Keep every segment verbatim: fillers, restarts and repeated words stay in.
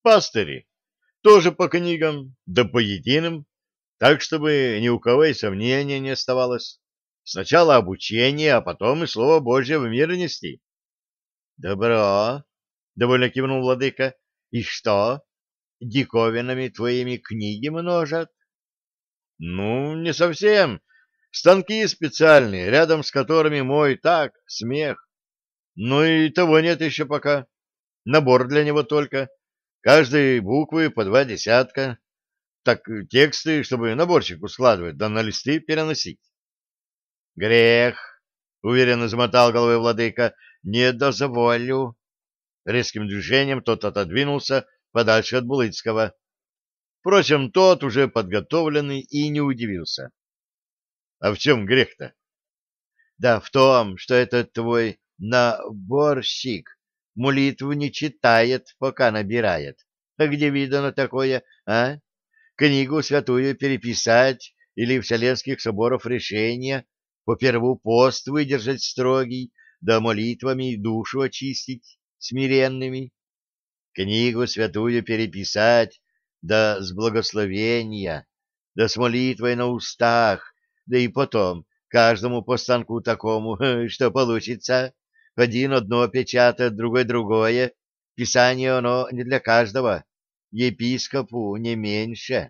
Пастыри. Тоже по книгам, да по единым, так, чтобы ни у кого и сомнения не оставалось. Сначала обучение, а потом и Слово Божье в мир нести. — Добро, — довольно кивнул владыка. — И что, диковинами твоими книги множат? — Ну, не совсем. Станки специальные, рядом с которыми мой так, смех. Ну и того нет еще пока. Набор для него только. Каждой буквы по два десятка. Так тексты, чтобы наборчику складывать, да на листы переносить. — Грех, — уверенно замотал головой владыка, — не дозволю. Резким движением тот отодвинулся подальше от Булыцкого. Впрочем, тот, уже подготовленный, и не удивился. — А в чем грех-то? — Да в том, что этот твой наборщик молитву не читает, пока набирает. А где видано такое, а? Книгу святую переписать или Вселенских соборов решения, поперву пост выдержать строгий, да молитвами душу очистить смиренными. Книгу святую переписать, да с благословения, да с молитвой на устах, да и потом каждому по станку такому, что получится. Один одно печатает, другой другое. Писание оно не для каждого, епископу не меньше.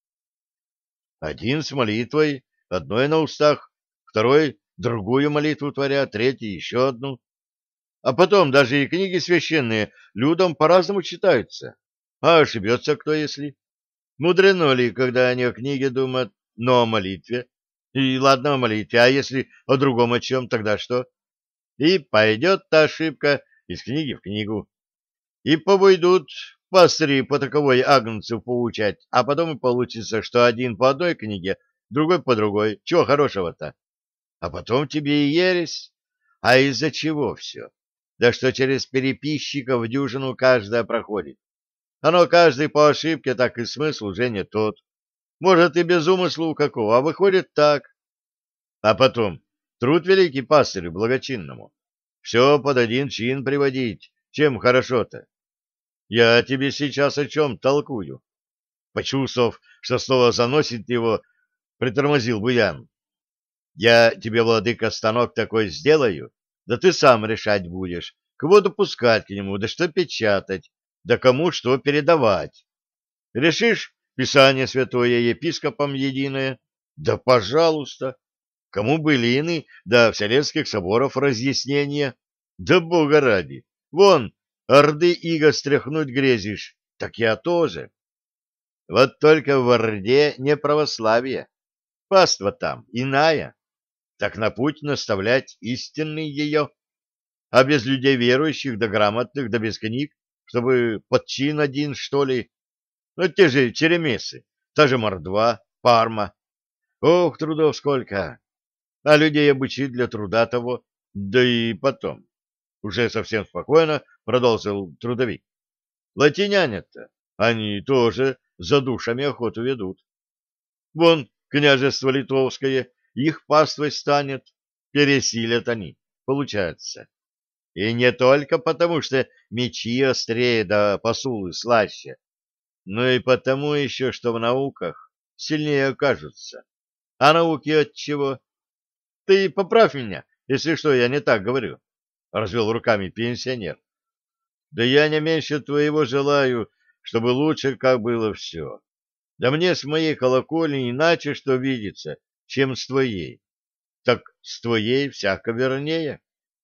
Один с молитвой, одной на устах, второй другую молитву творя, третий еще одну. А потом даже и книги священные людям по-разному читаются. А ошибется кто, если? Мудрено ли, когда они о книге думают, но о молитве? И ладно о молитве, а если о другом о чем, тогда что? И пойдет та ошибка из книги в книгу. И повойдут пастыри по таковой агнцев поучать, а потом и получится, что один по одной книге, другой по другой. Чего хорошего-то? А потом тебе и ересь. А из-за чего все? Да что через переписчиков дюжину каждая проходит. Оно каждый по ошибке, так и смысл уже не тот. Может, и без умысла какого, а выходит так. А потом, труд великий пастырю благочинному. Все под один чин приводить. Чем хорошо-то? Я тебе сейчас о чем толкую. Почувствовав, что слово заносит его, притормозил Буян. Я тебе, владыка, станок такой сделаю, да ты сам решать будешь, кого допускать к нему, да что печатать, да кому что передавать. Решишь Писание святое епископам единое? Да пожалуйста. Кому былины, да Вселенских соборов разъяснения? Да бога ради. Вон, орды иго стряхнуть грезишь, так я тоже. Вот только в Орде не православие. Паства там иная. Так на путь наставлять истинный ее. А без людей верующих, да грамотных, да без книг, чтобы подчин один, что ли. Ну, те же черемесы, та же мордва, парма. Ох, трудов сколько! А людей обучить для труда того, да и потом. Уже совсем спокойно продолжил трудовик. Латиняне-то, они тоже за душами охоту ведут. Вон, княжество Литовское, их паствой станет, пересилят они, получается. И не только потому, что мечи острее да посулы слаще, но и потому еще, что в науках сильнее окажутся. А науки от чего? Ты поправь меня, если что, я не так говорю, — развел руками пенсионер. Да я не меньше твоего желаю, чтобы лучше как было все. Да мне с моей колокольни иначе что видится, чем с твоей. Так с твоей всяко вернее.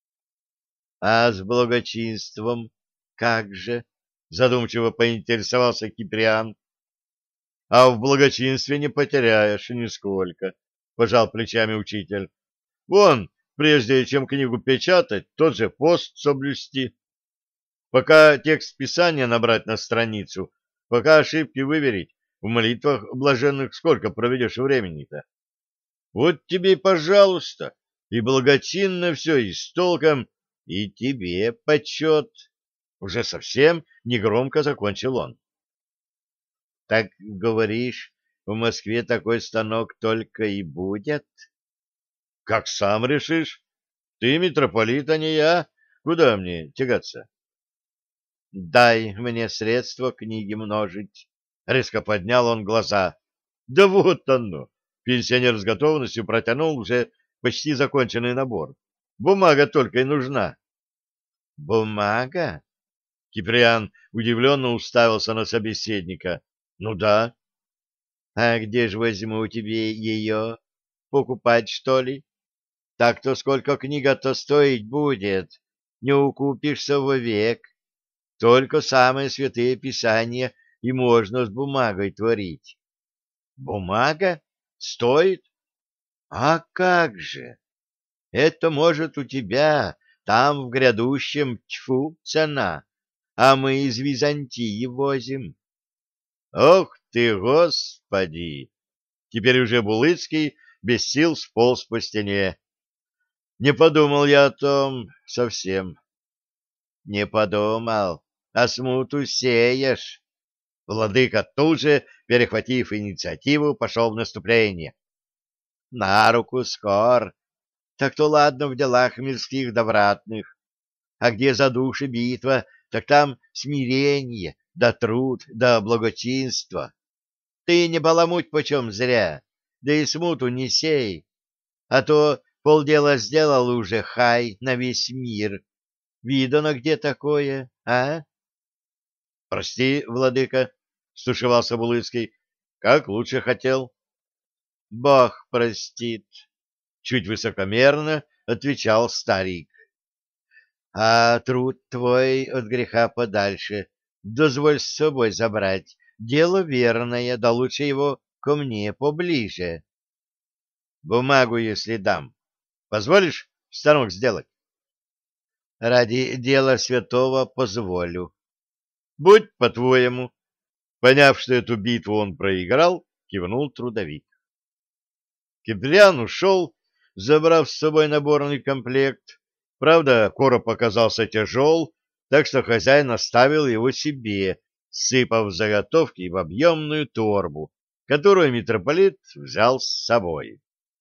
— А с благочинством как же? — задумчиво поинтересовался Киприан. — А в благочинстве не потеряешь нисколько, — пожал плечами учитель. — Вон, прежде чем книгу печатать, тот же пост соблюсти. Пока текст Писания набрать на страницу, пока ошибки выверить, в молитвах блаженных сколько проведешь времени-то? Вот тебе и пожалуйста, и благочинно все, и с толком, и тебе почет. Уже совсем негромко закончил он. — Так говоришь, в Москве такой станок только и будет? — Как сам решишь. Ты митрополит, а не я. Куда мне тягаться? Дай мне средства книги множить. Резко поднял он глаза. Да вот оно. Пенсионер с готовностью протянул уже почти законченный набор. Бумага только и нужна. Бумага? Киприан удивленно уставился на собеседника. Ну да. А где же возьму тебе ее? Покупать, что ли? Так-то сколько книга-то стоить будет? Не укупишься вовек. Только самые святые писания и можно с бумагой творить. Бумага? Стоит? А как же? Это, может, у тебя там в грядущем тьфу цена, а мы из Византии возим. Ох ты, Господи! Теперь уже Булыцкий без сил сполз по стене. Не подумал я о том совсем. Не подумал, а смуту сеешь. Владыка тут же, перехватив инициативу, пошел в наступление. На руку скор. Так-то ладно в делах мирских да вратных. А где за души битва, так там смирение, да труд, да благочинство. Ты не баламуть почем зря, да и смуту не сей. А то полдела сделал уже, хай, на весь мир. Видано где такое, а? — Прости, владыка, — стушевался Булыцкий, — как лучше хотел. — Бог простит, — чуть высокомерно отвечал старик. — А труд твой от греха подальше дозволь с собой забрать. Дело верное, да лучше его ко мне поближе. — Бумагу, если дам, позволишь станок сделать? — Ради дела святого позволю. — Будь по-твоему. Поняв, что эту битву он проиграл, кивнул трудовик. Киприан ушел, забрав с собой наборный комплект. Правда, короб оказался тяжел, так что хозяин оставил его себе, сыпав заготовки в объемную торбу, которую митрополит взял с собой.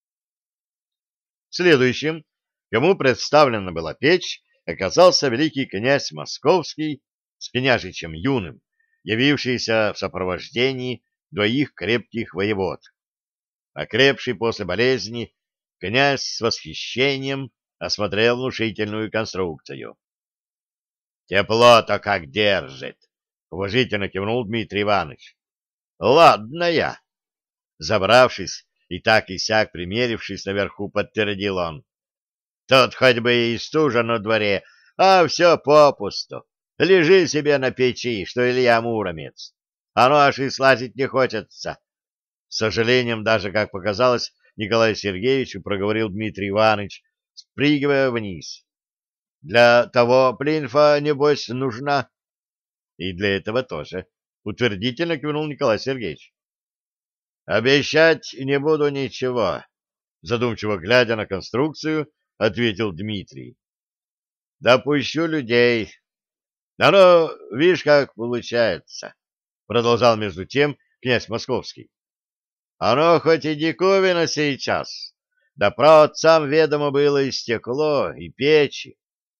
Следующим, кому представлена была печь, оказался великий князь Московский с княжичем Юным, явившийся в сопровождении двоих крепких воевод. Окрепший после болезни, князь с восхищением осмотрел внушительную конструкцию. — Тепло-то как держит! — уважительно кивнул Дмитрий Иванович. — Ладно я. Забравшись и так и сяк примерившись наверху, подтвердил он. — Тут хоть бы и стужа на дворе, а все попусту. Лежи себе на печи, что Илья Муромец. Оно аж и слазить не хочется. С сожалением, даже, как показалось, Николаю Сергеевичу проговорил Дмитрий Иванович, спрыгивая вниз. — Для того плинфа, небось, нужна? — И для этого тоже, — утвердительно кивнул Николай Сергеевич. — Обещать не буду ничего, — задумчиво глядя на конструкцию, ответил Дмитрий. — Допущу людей. — Да ну, видишь, как получается, — продолжал между тем князь Московский. — Оно хоть и диковина сейчас, да про отцам ведомо было и стекло, и печи.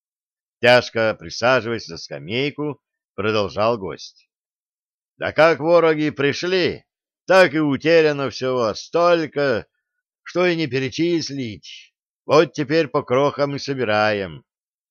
Тяжко присаживаясь на скамейку, продолжал гость. — Да как вороги пришли, так и утеряно всего столько, что и не перечислить. Вот теперь по крохам и собираем.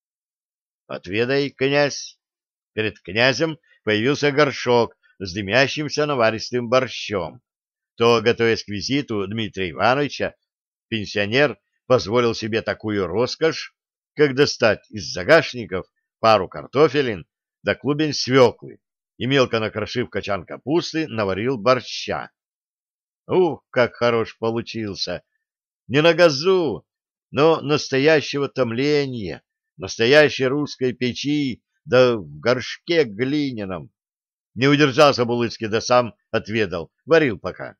— Отведай, князь. Перед князем появился горшок с дымящимся наваристым борщом. То, готовясь к визиту Дмитрия Ивановича, пенсионер позволил себе такую роскошь, как достать из загашников пару картофелин да клубень свеклы и, мелко накрошив качан капусты, наварил борща. Ух, как хорош получился! Не на газу, но настоящего томления, настоящей русской печи, да в горшке глиняном. Не удержался Булыцкий, да сам отведал, варил пока.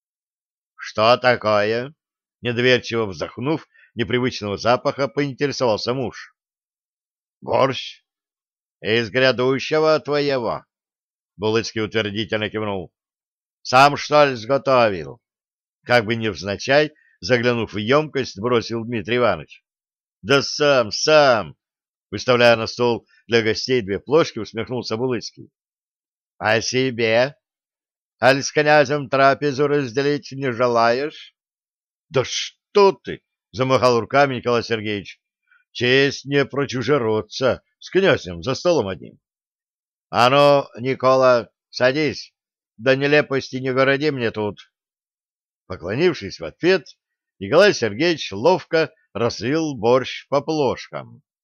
— Что такое? — недоверчиво вздохнув, непривычного запаха, поинтересовался муж. — Борщ. — Из грядущего твоего. Булыцкий утвердительно кивнул. — Сам, что ли, сготовил? Как бы невзначай, заглянув в емкость, бросил Дмитрий Иванович. — Да сам, сам. Выставляя на стол для гостей две плошки, усмехнулся Булыцкий. — А себе? Аль с князем трапезу разделить не желаешь? — Да что ты! — замахал руками Николай Сергеевич. — Честь не про чужеродца, с князем за столом одним. — А ну, Никола, садись, да нелепости не городи мне тут. Поклонившись в ответ, Николай Сергеевич ловко разлил борщ по плошкам.